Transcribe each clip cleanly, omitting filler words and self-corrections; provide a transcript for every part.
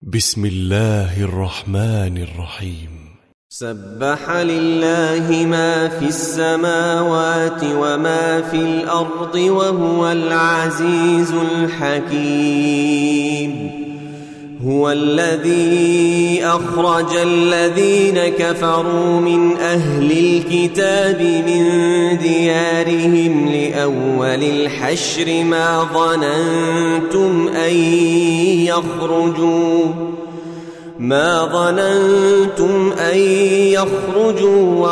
بسم الله الرحمن الرحيم. سبح لله ما في السماوات وما في الأرض وهو العزيز الحكيم. هو الذي أخرج الذين كفروا من أهل الكتاب من ديارهم لأول الحشر ما ظننتم أن يخرجوا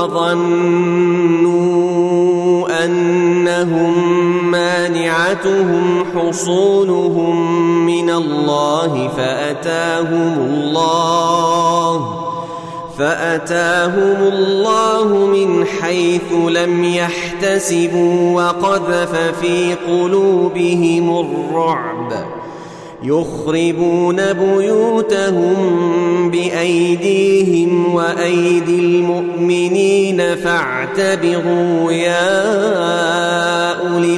وظنوا أنهم مانعتهم حصونهم من الله فأتاهم الله من حيث لم يحتسبوا وقذف في قلوبهم الرعب يخربون بيوتهم بأيديهم وأيدي المؤمنين فاعتبروا يا أولي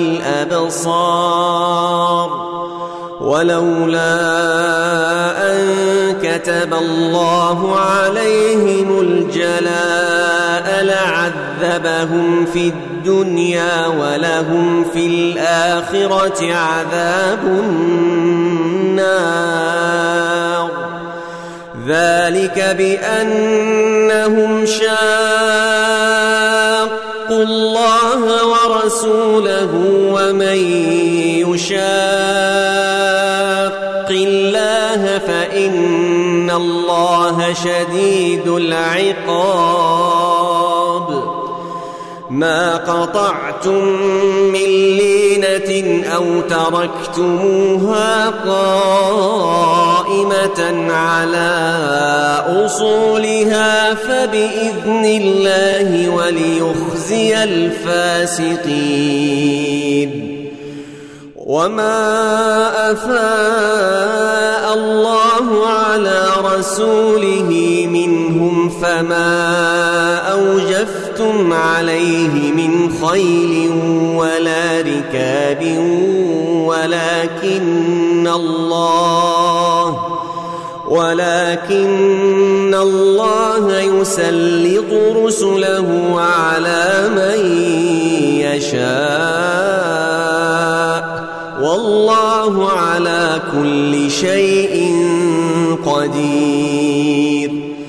الأبصار. ولولا أن كتب الله عليهم الجلاء لعذبهم في الدنيا ولهم في الآخرة عذاب النار. ذلك بأنهم شاقوا الله ورسوله ومن يشاق الله فإن الله شديد العقاب. ما قطعتم من لينة أو تركتموها قائمة على أصولها فبإذن الله وليخزي الفاسقين. وما أفاء الله على رسوله منهم فما أوجفتم عليه من خيل ولا ركاب ولكن الله يسلط رسله على من يشاء والله على كل شيء قدير.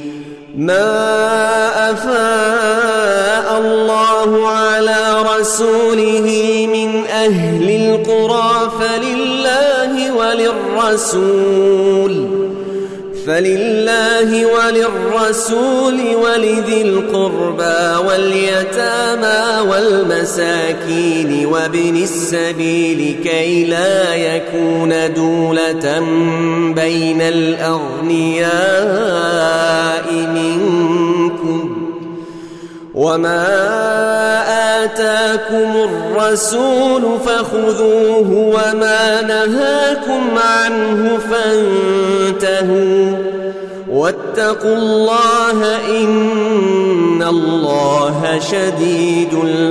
ما أفاء الله على رسوله من أهل القرى فلله وللرسول ولذي القربى واليتامى والمساكين وابن السبيل كي لا يكون دولة بين الأغنياء منكم. وما آتاكم الرسول فخذوه وما نهاكم عنه فانتهوا واتقوا الله إن الله شديد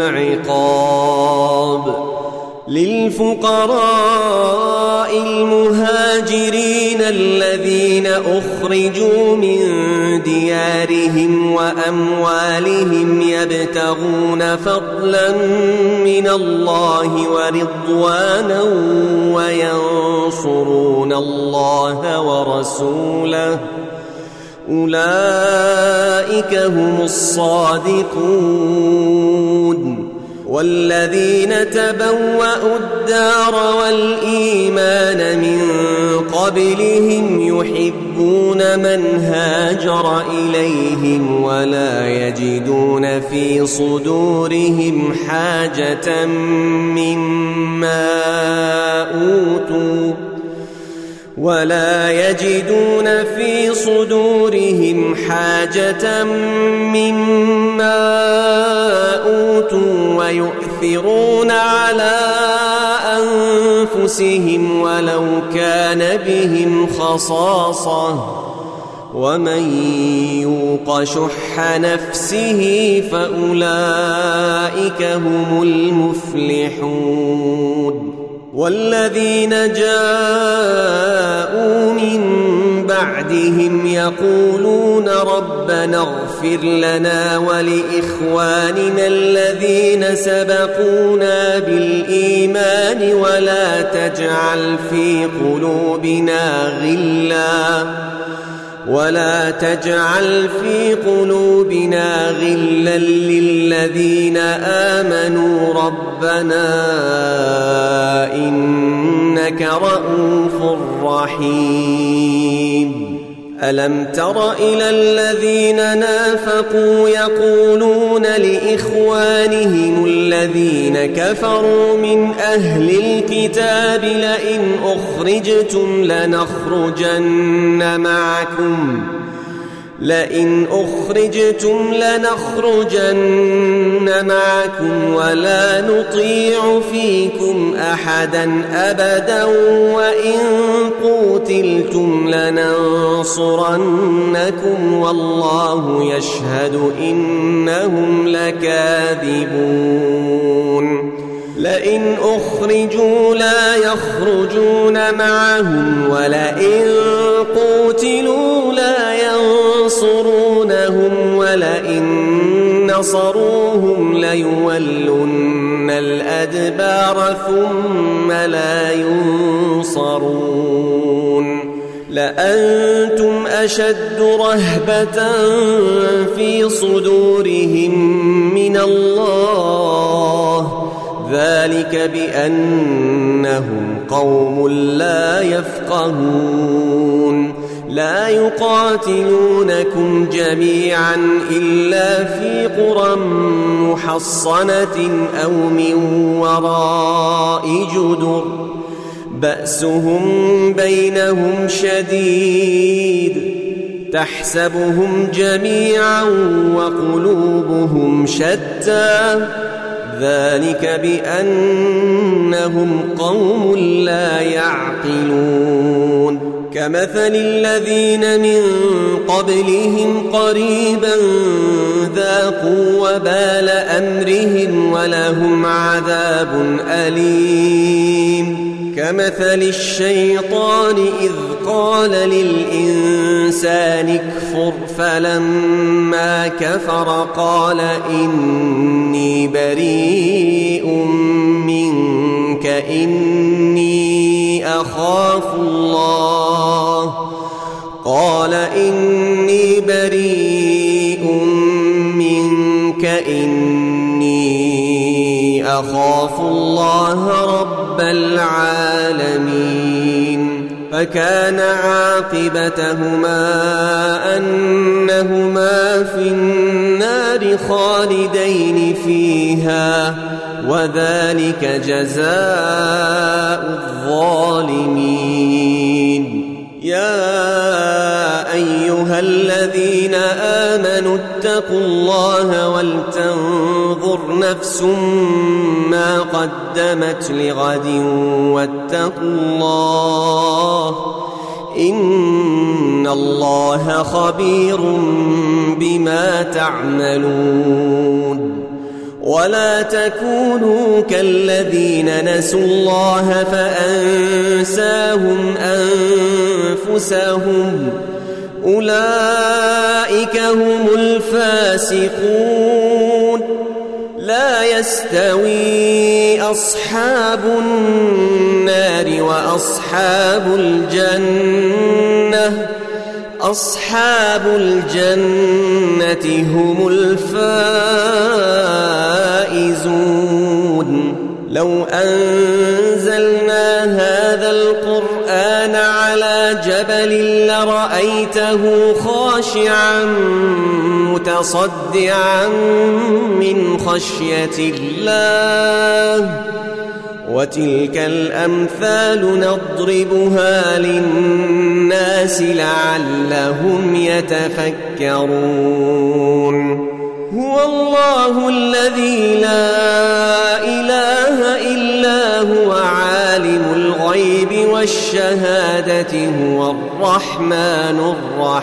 العقاب. للفقراء المهاجرين الذين أخرجوا من ديارهم وأموالهم يبتغون فضلا من الله ورضوانا وينصرون الله ورسوله أولئك هم الصادقون. والذين تبوأوا الدار والإيمان من قبلهم يحبون من هاجر إليهم ولا يجدون في صدورهم حاجة مما أوتوا ويؤثرون على أنفسهم ولو كان بهم خصاصة ومن يوق شح نفسه فأولئك هم المفلحون. والذين جاءوا من بعدهم يقولون ربنا اغفر لنا ولإخواننا الذين سبقونا بالإيمان ولا تجعل في قلوبنا غلا للذين آمنوا ربنا إنك رؤوف رحيم. ألم تر إلى الذين نافقوا يقولون لإخوانهم الذين كفروا من أهل الكتاب لئن أخرجتم لنخرجن معكم ولا نطيع فيكم أحدا أبدا وإن قوتلتم لننصرنكم والله يشهد إنهم لكاذبون. لئن أخرجوا لا يخرجون معهم ولئن قوتلوا لا ينصرونهم ولئن نصروهم ليولن الأدبار ثم لا ينصرون. لأنتم أشد رهبة في صدورهم من الله ذلك بأنهم قوم لا يفقهون. لا يقاتلونكم جميعا إلا في قرى محصنة أو من وراء جدر بأسهم بينهم شديد تحسبهم جميعا وقلوبهم شتى ذلك بأنهم قوم لا يعقلون. كمثل الذين من قبلهم قريبا ذاقوا وبال أمرهم ولهم عذاب أليم. كمثل الشيطان إذ قال للإنسان اكفر فلما كفر قال إني بريء منك إني أخاف الله رب العالمين. فكان عاقبتهما أنهما في النار خالدين فيها وذلك جزاء الظالمين. يا أيها الذين آمنوا اتقوا الله ولتنظر نفس ما قدمت لغد واتقوا الله إن الله خبير بما تعملون. ولا تكونوا كالذين نسوا الله فأنساهم أنفسهم أولئك هم الفاسقون. لا يستوي أصحاب النار وأصحاب الجنة أصحاب الجنة هم الفائزون. لو أنزلنا هذا القرآن على جبل لرأيته خاشعا متصدعا من خشية الله وتلك الأمثال نضربها للناس لعلهم يتفكرون. هو الله الذي لا إله إلا هو عالم الغيب والشهادة هو الرحمن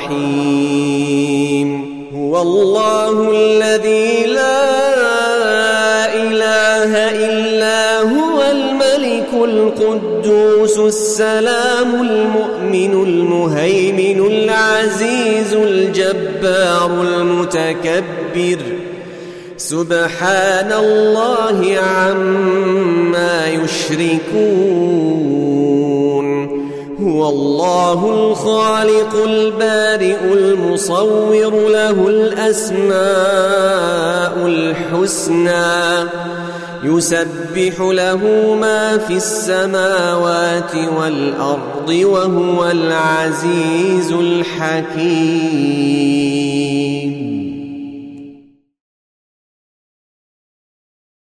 الرحيم. هو الله الذي لا إله إلا هو الملك القدوس السلام المؤمن المهيمن العزيز الجبار المتكبر سبحان الله عما يشركون هو الله الخالق البارئ المصور له الأسماء الحسنى يسبح له ما في السماوات والأرض وهو العزيز الحكيم